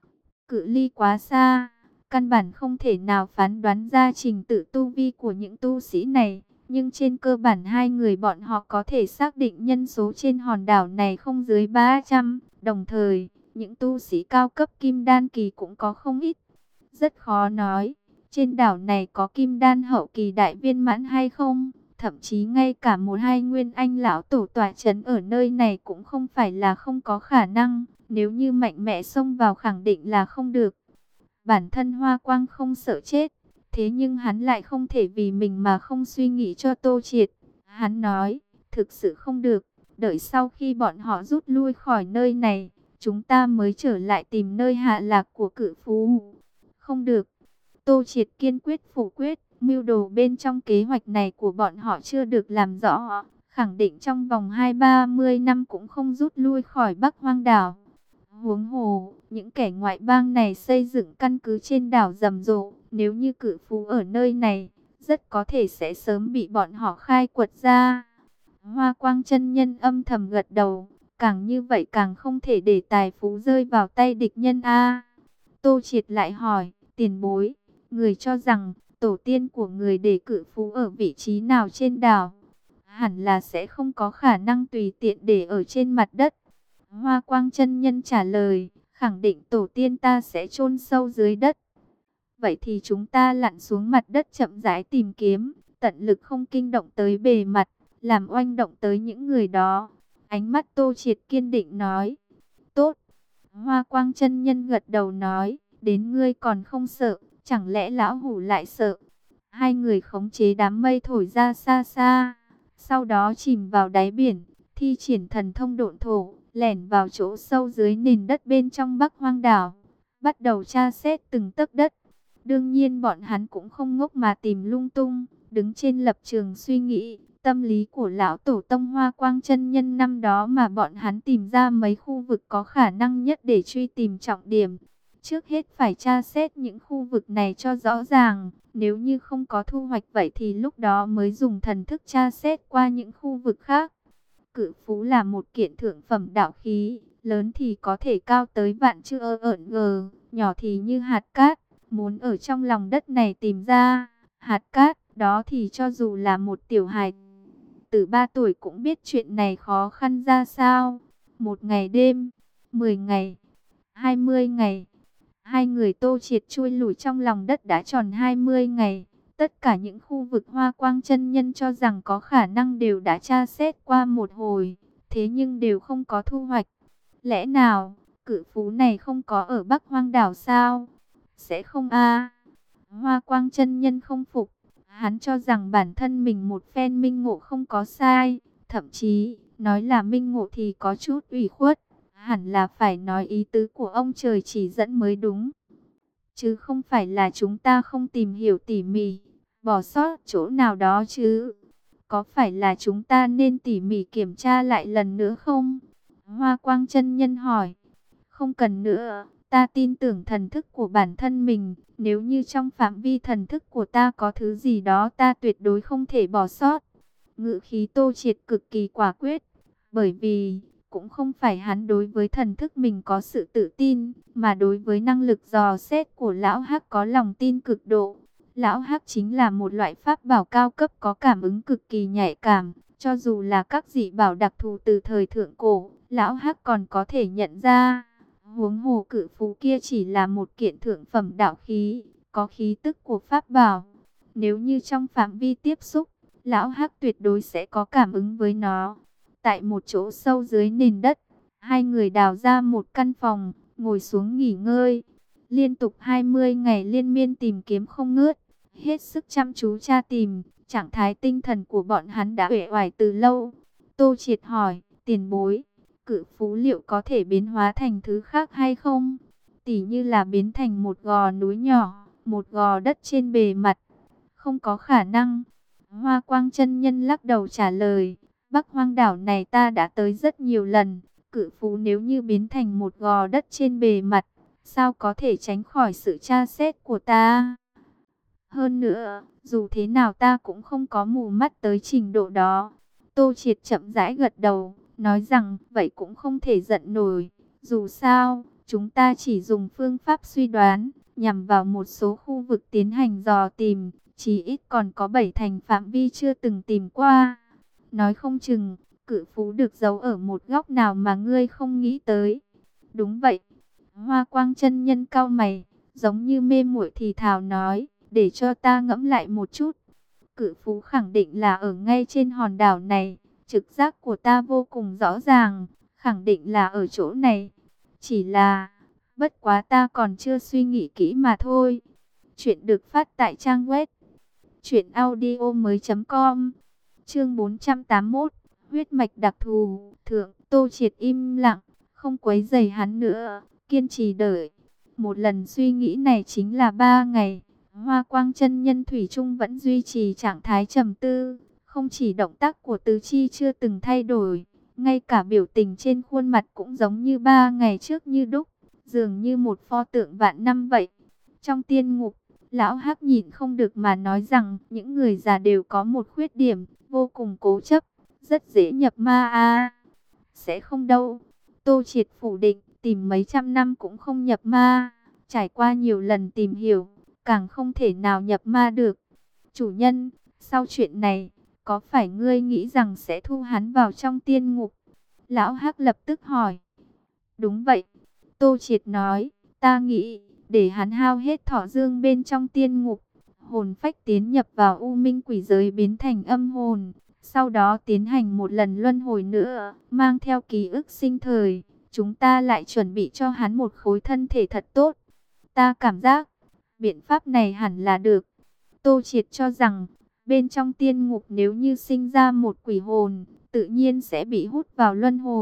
Cự ly quá xa, căn bản không thể nào phán đoán ra trình tự tu vi của những tu sĩ này. Nhưng trên cơ bản hai người bọn họ có thể xác định nhân số trên hòn đảo này không dưới ba trăm. Đồng thời, những tu sĩ cao cấp kim đan kỳ cũng có không ít. Rất khó nói, trên đảo này có kim đan hậu kỳ đại viên mãn hay không? Thậm chí ngay cả một hai nguyên anh lão tổ tọa trấn ở nơi này cũng không phải là không có khả năng. Nếu như mạnh mẽ xông vào khẳng định là không được. Bản thân Hoa Quang không sợ chết, thế nhưng hắn lại không thể vì mình mà không suy nghĩ cho Tô Triệt. Hắn nói, thực sự không được, đợi sau khi bọn họ rút lui khỏi nơi này, chúng ta mới trở lại tìm nơi hạ lạc của cự phú. Không được. Tô Triệt kiên quyết phủ quyết, mưu đồ bên trong kế hoạch này của bọn họ chưa được làm rõ, khẳng định trong vòng hai ba mươi năm cũng không rút lui khỏi Bắc Hoang đảo. Huống hồ, những kẻ ngoại bang này xây dựng căn cứ trên đảo rầm rộ, nếu như cự phú ở nơi này, rất có thể sẽ sớm bị bọn họ khai quật ra. Hoa Quang chân nhân âm thầm gật đầu, càng như vậy càng không thể để tài phú rơi vào tay địch nhân a. Tô Triệt lại hỏi, tiền bối, người cho rằng tổ tiên của người để cự phú ở vị trí nào trên đảo? Hẳn là sẽ không có khả năng tùy tiện để ở trên mặt đất. Hoa Quang chân nhân trả lời, khẳng định tổ tiên ta sẽ chôn sâu dưới đất. Vậy thì chúng ta lặn xuống mặt đất chậm rãi tìm kiếm, tận lực không kinh động tới bề mặt, làm oanh động tới những người đó. Ánh mắt Tô Triệt kiên định nói, tốt. Hoa Quang chân nhân gật đầu nói, đến ngươi còn không sợ, chẳng lẽ lão hủ lại sợ? Hai người khống chế đám mây thổi ra xa xa, sau đó chìm vào đáy biển, thi triển thần thông độn thổ, lẻn vào chỗ sâu dưới nền đất bên trong Bắc Hoang đảo, bắt đầu tra xét từng tấc đất. Đương nhiên bọn hắn cũng không ngốc mà tìm lung tung, đứng trên lập trường suy nghĩ, tâm lý của lão tổ tông Hoa Quang chân nhân năm đó mà bọn hắn tìm ra mấy khu vực có khả năng nhất để truy tìm trọng điểm. Trước hết phải tra xét những khu vực này cho rõ ràng, nếu như không có thu hoạch vậy thì lúc đó mới dùng thần thức tra xét qua những khu vực khác. Cự phú là một kiện thượng phẩm đạo khí, lớn thì có thể cao tới vạn chữ ơ ợn gờ, nhỏ thì như hạt cát. Muốn ở trong lòng đất này tìm ra hạt cát, đó thì cho dù là một tiểu hài từ ba tuổi cũng biết chuyện này khó khăn ra sao. Một ngày đêm, mười ngày, hai mươi ngày, hai người Tô Triệt chui lủi trong lòng đất đã tròn hai mươi ngày. Tất cả những khu vực Hoa Quang chân nhân cho rằng có khả năng đều đã tra xét qua một hồi, thế nhưng đều không có thu hoạch. Lẽ nào, cự phú này không có ở Bắc Hoang đảo sao? Sẽ không a. Hoa Quang chân nhân không phục, hắn cho rằng bản thân mình một phen minh ngộ không có sai, thậm chí nói là minh ngộ thì có chút ủy khuất, hẳn là phải nói ý tứ của ông trời chỉ dẫn mới đúng. Chứ không phải là chúng ta không tìm hiểu tỉ mỉ, bỏ sót chỗ nào đó chứ. Có phải là chúng ta nên tỉ mỉ kiểm tra lại lần nữa không? Hoa Quang chân nhân hỏi. Không cần nữa, ta tin tưởng thần thức của bản thân mình. Nếu như trong phạm vi thần thức của ta có thứ gì đó ta tuyệt đối không thể bỏ sót. Ngữ khí Tô Triệt cực kỳ quả quyết. Bởi vì, cũng không phải hắn đối với thần thức mình có sự tự tin, mà đối với năng lực dò xét của Lão Hắc có lòng tin cực độ. Lão Hắc chính là một loại pháp bảo cao cấp có cảm ứng cực kỳ nhạy cảm. Cho dù là các dị bảo đặc thù từ thời thượng cổ, Lão Hắc còn có thể nhận ra. Huống hồ cự phú kia chỉ là một kiện thượng phẩm đạo khí, có khí tức của pháp bảo. Nếu như trong phạm vi tiếp xúc, Lão Hắc tuyệt đối sẽ có cảm ứng với nó. Tại một chỗ sâu dưới nền đất, hai người đào ra một căn phòng, ngồi xuống nghỉ ngơi. Liên tục hai mươi ngày liên miên tìm kiếm không ngớt, hết sức chăm chú tra tìm, trạng thái tinh thần của bọn hắn đã uể oải từ lâu. Tô Triệt hỏi, tiền bối, cự phú liệu có thể biến hóa thành thứ khác hay không? Tỉ như là biến thành một gò núi nhỏ, một gò đất trên bề mặt. Không có khả năng. Hoa Quang chân nhân lắc đầu trả lời, Bắc Hoang đảo này ta đã tới rất nhiều lần, cự phú nếu như biến thành một gò đất trên bề mặt, sao có thể tránh khỏi sự tra xét của ta? Hơn nữa, dù thế nào ta cũng không có mù mắt tới trình độ đó. Tô Triệt chậm rãi gật đầu, nói rằng vậy cũng không thể giận nổi. Dù sao, chúng ta chỉ dùng phương pháp suy đoán, nhằm vào một số khu vực tiến hành dò tìm, chỉ ít còn có bảy thành phạm vi chưa từng tìm qua. Nói không chừng, cự phú được giấu ở một góc nào mà ngươi không nghĩ tới. Đúng vậy. Hoa Quang chân nhân cau mày, giống như mê muội thì thào nói, để cho ta ngẫm lại một chút. Cự phú khẳng định là ở ngay trên hòn đảo này, trực giác của ta vô cùng rõ ràng, khẳng định là ở chỗ này. Chỉ là, bất quá ta còn chưa suy nghĩ kỹ mà thôi. Chuyện được phát tại trang web truyện audio mới chấm com. Chương bốn trăm tám mươi mốt, huyết mạch đặc thù. Thượng, Tô Triệt im lặng, không quấy rầy hắn nữa, kiên trì đợi. Một lần suy nghĩ này chính là ba ngày. Hoa Quang chân nhân thủy chung vẫn duy trì trạng thái trầm tư, không chỉ động tác của tứ chi chưa từng thay đổi, ngay cả biểu tình trên khuôn mặt cũng giống như ba ngày trước như đúc, dường như một pho tượng vạn năm vậy. Trong tiên ngục, Lão Hắc nhìn không được mà nói rằng những người già đều có một khuyết điểm, vô cùng cố chấp, rất dễ nhập ma a. Sẽ không đâu. Tô Triệt phủ định, tìm mấy trăm năm cũng không nhập ma, trải qua nhiều lần tìm hiểu, càng không thể nào nhập ma được. Chủ nhân, sau chuyện này, có phải ngươi nghĩ rằng sẽ thu hắn vào trong tiên ngục? Lão Hắc lập tức hỏi. Đúng vậy. Tô Triệt nói, ta nghĩ, để hắn hao hết thọ dương bên trong tiên ngục, hồn phách tiến nhập vào u minh quỷ giới biến thành âm hồn, sau đó tiến hành một lần luân hồi nữa, mang theo ký ức sinh thời, chúng ta lại chuẩn bị cho hắn một khối thân thể thật tốt. Ta cảm giác, biện pháp này hẳn là được. Tô Triệt cho rằng, bên trong tiên ngục nếu như sinh ra một quỷ hồn, tự nhiên sẽ bị hút vào luân hồi,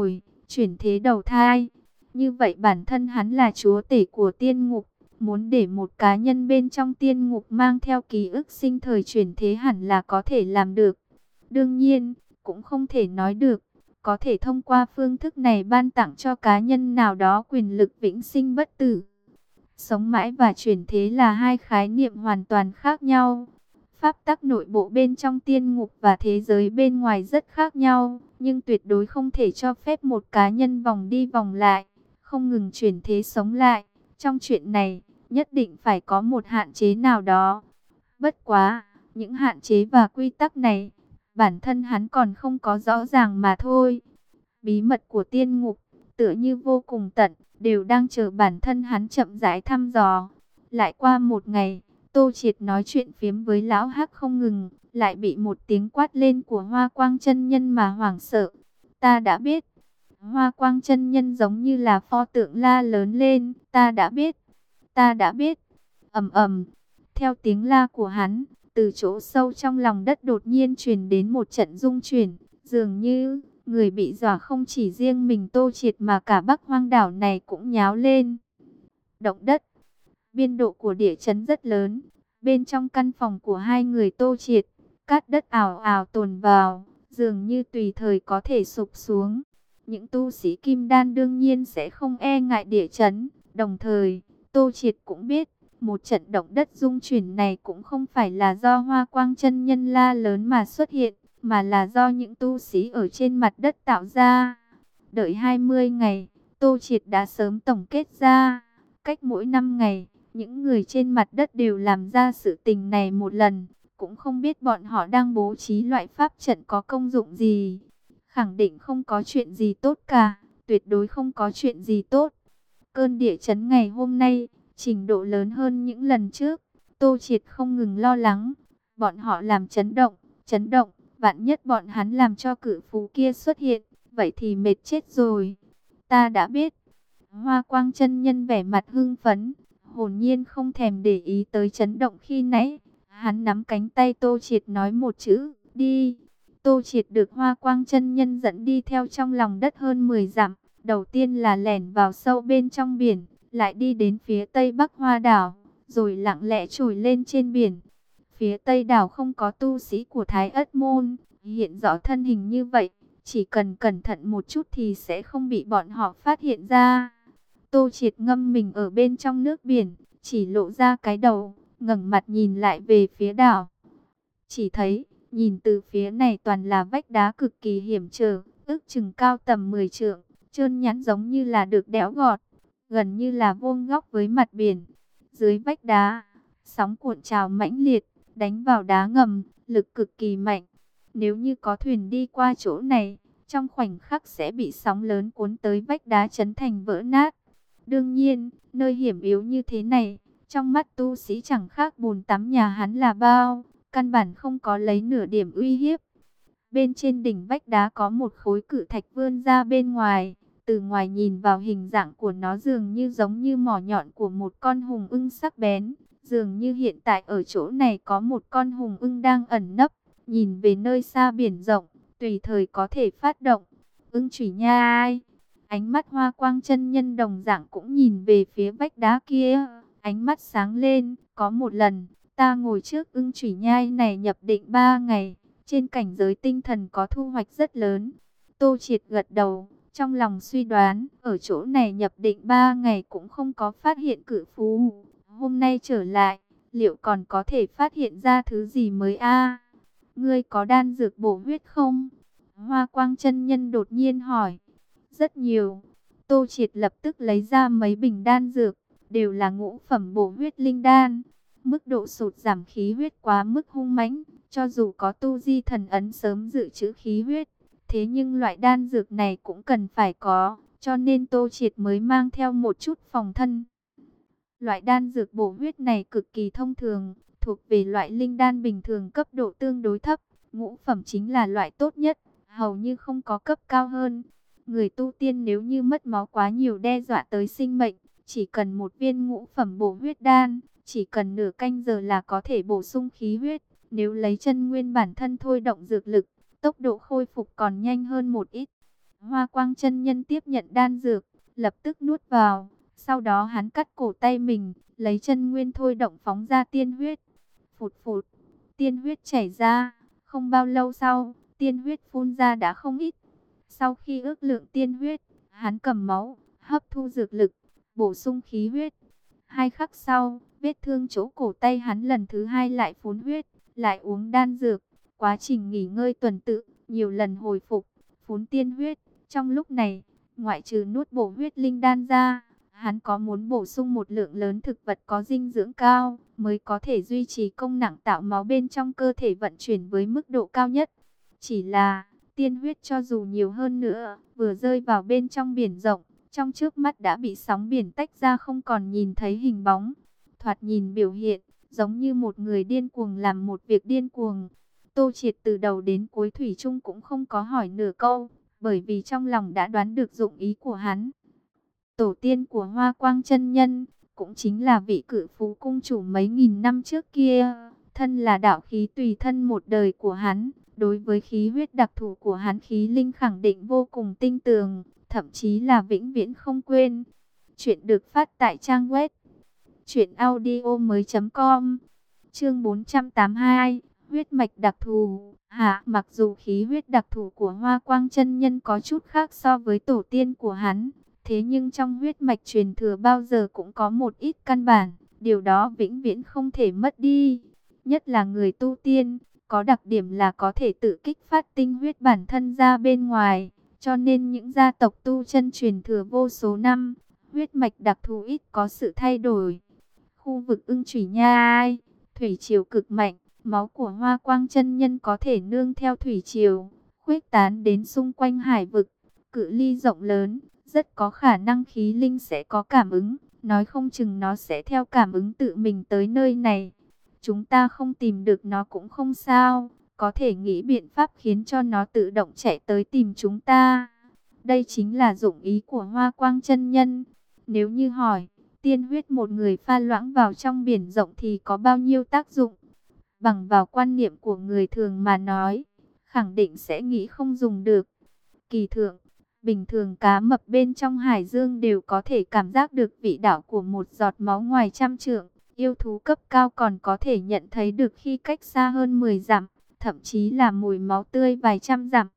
chuyển thế đầu thai. Như vậy bản thân hắn là chúa tể của tiên ngục, muốn để một cá nhân bên trong tiên ngục mang theo ký ức sinh thời chuyển thế hẳn là có thể làm được. Đương nhiên, cũng không thể nói được, có thể thông qua phương thức này ban tặng cho cá nhân nào đó quyền lực vĩnh sinh bất tử. Sống mãi và chuyển thế là hai khái niệm hoàn toàn khác nhau. Pháp tắc nội bộ bên trong tiên ngục và thế giới bên ngoài rất khác nhau, nhưng tuyệt đối không thể cho phép một cá nhân vòng đi vòng lại, không ngừng chuyển thế sống lại. Trong chuyện này, nhất định phải có một hạn chế nào đó. Bất quá, những hạn chế và quy tắc này, bản thân hắn còn không có rõ ràng mà thôi. Bí mật của tiên ngục, tựa như vô cùng tận, đều đang chờ bản thân hắn chậm rãi thăm dò. Lại qua một ngày, Tô Triệt nói chuyện phiếm với lão Hắc không ngừng, lại bị một tiếng quát lên của Hoa Quang chân nhân mà hoảng sợ. Ta đã biết. Hoa Quang chân nhân giống như là pho tượng la lớn lên, ta đã biết, ta đã biết. Ầm ầm, theo tiếng la của hắn, từ chỗ sâu trong lòng đất đột nhiên truyền đến một trận rung chuyển, dường như người bị dọa không chỉ riêng mình Tô Triệt mà cả Bắc Hoang đảo này cũng nháo lên. Động đất, biên độ của địa chấn rất lớn. Bên trong căn phòng của hai người Tô Triệt, cát đất ào ào tuồn vào, dường như tùy thời có thể sụp xuống. Những tu sĩ kim đan đương nhiên sẽ không e ngại địa chấn. Đồng thời, Tô Triệt cũng biết, một trận động đất rung chuyển này cũng không phải là do Hoa Quang chân nhân la lớn mà xuất hiện, mà là do những tu sĩ ở trên mặt đất tạo ra. Đợi hai mươi ngày, Tô Triệt đã sớm tổng kết ra, cách mỗi năm ngày, những người trên mặt đất đều làm ra sự tình này một lần, cũng không biết bọn họ đang bố trí loại pháp trận có công dụng gì. Khẳng định không có chuyện gì tốt cả, tuyệt đối không có chuyện gì tốt. Cơn địa chấn ngày hôm nay, trình độ lớn hơn những lần trước. Tô Triệt không ngừng lo lắng, bọn họ làm chấn động, chấn động, vạn nhất bọn hắn làm cho cự phú kia xuất hiện, vậy thì mệt chết rồi. Ta đã biết. Hoa Quang chân nhân vẻ mặt hưng phấn, hồn nhiên không thèm để ý tới chấn động khi nãy. Hắn nắm cánh tay Tô Triệt nói một chữ, đi. Tô Triệt được Hoa Quang chân nhân dẫn đi theo trong lòng đất hơn mười dặm. Đầu tiên là lẻn vào sâu bên trong biển, lại đi đến phía tây bắc Hoa đảo, rồi lặng lẽ trồi lên trên biển. Phía tây đảo không có tu sĩ của Thái Ất Môn, hiện rõ thân hình như vậy, chỉ cần cẩn thận một chút thì sẽ không bị bọn họ phát hiện ra. Tô Triệt ngâm mình ở bên trong nước biển, chỉ lộ ra cái đầu, ngẩng mặt nhìn lại về phía đảo. Chỉ thấy, nhìn từ phía này toàn là vách đá cực kỳ hiểm trở, ước chừng cao tầm mười trượng, trơn nhẵn giống như là được đẽo gọt, gần như là vuông góc với mặt biển. Dưới vách đá, sóng cuộn trào mãnh liệt, đánh vào đá ngầm, lực cực kỳ mạnh. Nếu như có thuyền đi qua chỗ này, trong khoảnh khắc sẽ bị sóng lớn cuốn tới vách đá chấn thành vỡ nát. Đương nhiên, nơi hiểm yếu như thế này, trong mắt tu sĩ chẳng khác bùn tắm nhà hắn là bao, căn bản không có lấy nửa điểm uy hiếp. Bên trên đỉnh vách đá có một khối cự thạch vươn ra bên ngoài, từ ngoài nhìn vào hình dạng của nó dường như giống như mỏ nhọn của một con hùng ưng sắc bén. Dường như hiện tại ở chỗ này có một con hùng ưng đang ẩn nấp, nhìn về nơi xa biển rộng, tùy thời có thể phát động. Ưng chủy nha ai? Ánh mắt Hoa Quang chân nhân đồng dạng cũng nhìn về phía vách đá kia, ánh mắt sáng lên. Có một lần, ta ngồi trước ưng chủy nhai này nhập định ba ngày, trên cảnh giới tinh thần có thu hoạch rất lớn. Tô Triệt gật đầu, trong lòng suy đoán, ở chỗ này nhập định ba ngày cũng không có phát hiện cự phú. Hôm nay trở lại, liệu còn có thể phát hiện ra thứ gì mới a? Ngươi có đan dược bổ huyết không? Hoa Quang chân nhân đột nhiên hỏi. Rất nhiều. Tô Triệt lập tức lấy ra mấy bình đan dược, đều là ngũ phẩm bổ huyết linh đan. Mức độ sụt giảm khí huyết quá mức hung mãnh, cho dù có tu di thần ấn sớm dự trữ khí huyết, thế nhưng loại đan dược này cũng cần phải có, cho nên Tô Triệt mới mang theo một chút phòng thân. Loại đan dược bổ huyết này cực kỳ thông thường, thuộc về loại linh đan bình thường cấp độ tương đối thấp, ngũ phẩm chính là loại tốt nhất, hầu như không có cấp cao hơn. Người tu tiên nếu như mất máu quá nhiều đe dọa tới sinh mệnh, chỉ cần một viên ngũ phẩm bổ huyết đan, chỉ cần nửa canh giờ là có thể bổ sung khí huyết. Nếu lấy chân nguyên bản thân thôi động dược lực, tốc độ khôi phục còn nhanh hơn một ít. Hoa Quang chân nhân tiếp nhận đan dược, lập tức nuốt vào. Sau đó hắn cắt cổ tay mình, lấy chân nguyên thôi động phóng ra tiên huyết. Phụt phụt, tiên huyết chảy ra. Không bao lâu sau, tiên huyết phun ra đã không ít. Sau khi ước lượng tiên huyết, hắn cầm máu, hấp thu dược lực, bổ sung khí huyết. Hai khắc sau, vết thương chỗ cổ tay hắn lần thứ hai lại phun huyết, lại uống đan dược. Quá trình nghỉ ngơi tuần tự, nhiều lần hồi phục, phun tiên huyết. Trong lúc này, ngoại trừ nuốt bổ huyết linh đan ra, hắn có muốn bổ sung một lượng lớn thực vật có dinh dưỡng cao, mới có thể duy trì công năng tạo máu bên trong cơ thể vận chuyển với mức độ cao nhất. Chỉ là, tiên huyết cho dù nhiều hơn nữa, vừa rơi vào bên trong biển rộng, trong trước mắt đã bị sóng biển tách ra không còn nhìn thấy hình bóng. Thoạt nhìn biểu hiện, giống như một người điên cuồng làm một việc điên cuồng. Tô Triệt từ đầu đến cuối thủy chung cũng không có hỏi nửa câu, bởi vì trong lòng đã đoán được dụng ý của hắn. Tổ tiên của Hoa Quang chân nhân, cũng chính là vị Cự Phú cung chủ mấy nghìn năm trước kia, thân là đạo khí tùy thân một đời của hắn, đối với khí huyết đặc thù của hắn khí linh khẳng định vô cùng tinh tường, thậm chí là vĩnh viễn không quên. Chuyện được phát tại trang web truyện audio mới.com. Chương bốn trăm tám mươi hai, huyết mạch đặc thù. Hạ, mặc dù khí huyết đặc thù của Hoa Quang chân nhân có chút khác so với tổ tiên của hắn, thế nhưng trong huyết mạch truyền thừa bao giờ cũng có một ít căn bản, điều đó vĩnh viễn không thể mất đi. Nhất là người tu tiên, có đặc điểm là có thể tự kích phát tinh huyết bản thân ra bên ngoài, cho nên những gia tộc tu chân truyền thừa vô số năm, huyết mạch đặc thù ít có sự thay đổi. Khu vực Ưng Chủy Nha Ai, thủy triều cực mạnh, máu của Hoa Quang chân nhân có thể nương theo thủy triều, khuếch tán đến xung quanh hải vực, cự ly rộng lớn, rất có khả năng khí linh sẽ có cảm ứng, nói không chừng nó sẽ theo cảm ứng tự mình tới nơi này. Chúng ta không tìm được nó cũng không sao, có thể nghĩ biện pháp khiến cho nó tự động chạy tới tìm chúng ta. Đây chính là dụng ý của Hoa Quang chân nhân. Nếu như hỏi, tiên huyết một người pha loãng vào trong biển rộng thì có bao nhiêu tác dụng? Bằng vào quan niệm của người thường mà nói, khẳng định sẽ nghĩ không dùng được. Kỳ thượng, bình thường cá mập bên trong hải dương đều có thể cảm giác được vị đạo của một giọt máu ngoài trăm trượng. Yêu thú cấp cao còn có thể nhận thấy được khi cách xa hơn mười dặm, thậm chí là mùi máu tươi vài trăm dặm.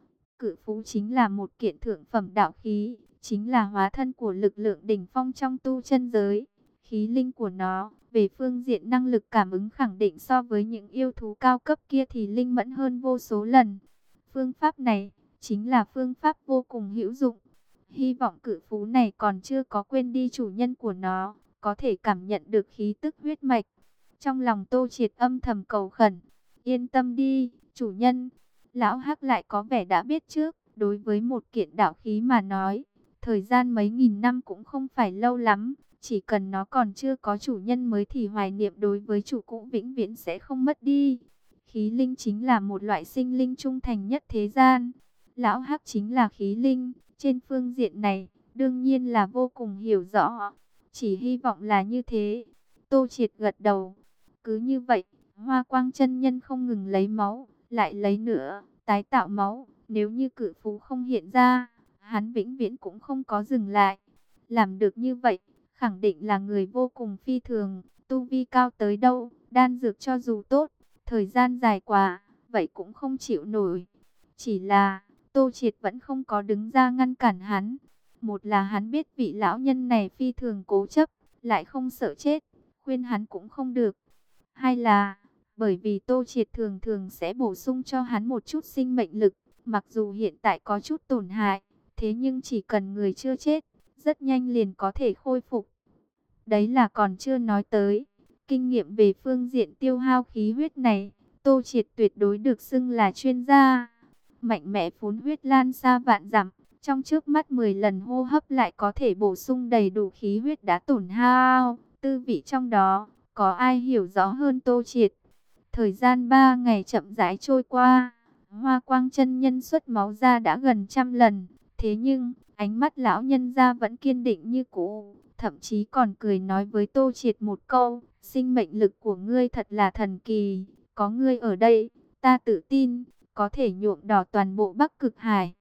Cự Phú chính là một kiện thượng phẩm đạo khí, chính là hóa thân của lực lượng đỉnh phong trong tu chân giới. Khí linh của nó, về phương diện năng lực cảm ứng khẳng định so với những yêu thú cao cấp kia thì linh mẫn hơn vô số lần. Phương pháp này, chính là phương pháp vô cùng hữu dụng. Hy vọng Cự Phú này còn chưa có quên đi chủ nhân của nó, có thể cảm nhận được khí tức huyết mạch. Trong lòng Tô Triệt âm thầm cầu khẩn, yên tâm đi, chủ nhân. Lão Hắc lại có vẻ đã biết trước, đối với một kiện đạo khí mà nói, thời gian mấy nghìn năm cũng không phải lâu lắm, chỉ cần nó còn chưa có chủ nhân mới thì hoài niệm đối với chủ cũ vĩnh viễn sẽ không mất đi. Khí linh chính là một loại sinh linh trung thành nhất thế gian. Lão Hắc chính là khí linh, trên phương diện này, đương nhiên là vô cùng hiểu rõ. Chỉ hy vọng là như thế. Tô Triệt gật đầu. Cứ như vậy, Hoa Quang chân nhân không ngừng lấy máu, lại lấy nữa, tái tạo máu. Nếu như Cự Phú không hiện ra, hắn vĩnh viễn cũng không có dừng lại. Làm được như vậy, khẳng định là người vô cùng phi thường, tu vi cao tới đâu, đan dược cho dù tốt, thời gian dài quá, vậy cũng không chịu nổi. Chỉ là, Tô Triệt vẫn không có đứng ra ngăn cản hắn. Một là hắn biết vị lão nhân này phi thường cố chấp, lại không sợ chết, khuyên hắn cũng không được. Hai là, bởi vì Tô Triệt thường thường sẽ bổ sung cho hắn một chút sinh mệnh lực, mặc dù hiện tại có chút tổn hại, thế nhưng chỉ cần người chưa chết, rất nhanh liền có thể khôi phục. Đấy là còn chưa nói tới, kinh nghiệm về phương diện tiêu hao khí huyết này, Tô Triệt tuyệt đối được xưng là chuyên gia. Mạnh mẽ phun huyết lan xa vạn dặm, trong trước mắt mười lần hô hấp lại có thể bổ sung đầy đủ khí huyết đã tổn hao. Tư vị trong đó, có ai hiểu rõ hơn Tô Triệt? Thời gian ba ngày chậm rãi trôi qua, Hoa Quang chân nhân xuất máu ra đã gần trăm lần. Thế nhưng, ánh mắt lão nhân ra vẫn kiên định như cũ, thậm chí còn cười nói với Tô Triệt một câu, sinh mệnh lực của ngươi thật là thần kỳ, có ngươi ở đây, ta tự tin, có thể nhuộm đỏ toàn bộ Bắc Cực Hải.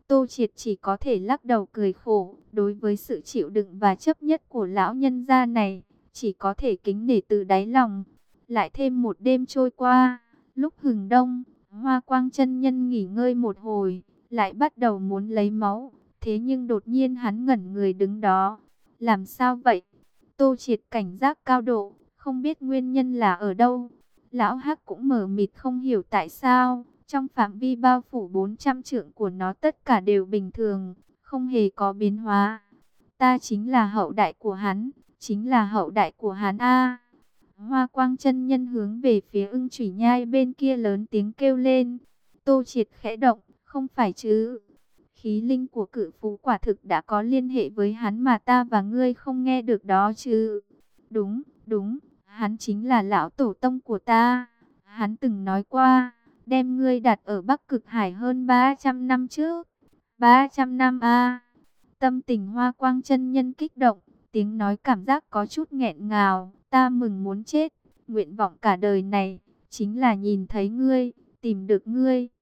Tô Triệt chỉ có thể lắc đầu cười khổ, đối với sự chịu đựng và chấp nhất của lão nhân gia này, chỉ có thể kính nể từ đáy lòng. Lại thêm một đêm trôi qua, lúc hừng đông, Hoa Quang chân nhân nghỉ ngơi một hồi, lại bắt đầu muốn lấy máu, thế nhưng đột nhiên hắn ngẩn người đứng đó. Làm sao vậy? Tô Triệt cảnh giác cao độ, không biết nguyên nhân là ở đâu. Lão Hắc cũng mờ mịt không hiểu tại sao, trong phạm vi bao phủ bốn trăm trượng của nó tất cả đều bình thường, không hề có biến hóa. Ta chính là hậu đại của hắn, chính là hậu đại của hắn a. Hoa Quang chân nhân hướng về phía Ưng Chủy Nhai bên kia lớn tiếng kêu lên. Tô Triệt khẽ động, không phải chứ? Khí linh của cự phú quả thực đã có liên hệ với hắn mà ta và ngươi không nghe được đó chứ? Đúng, đúng, hắn chính là lão tổ tông của ta. Hắn từng nói qua, đem ngươi đặt ở Bắc Cực Hải hơn ba trăm năm trước. ba trăm năm a. Tâm tình Hoa Quang chân nhân kích động, tiếng nói cảm giác có chút nghẹn ngào. Ta mừng muốn chết, nguyện vọng cả đời này chính là nhìn thấy ngươi, tìm được ngươi.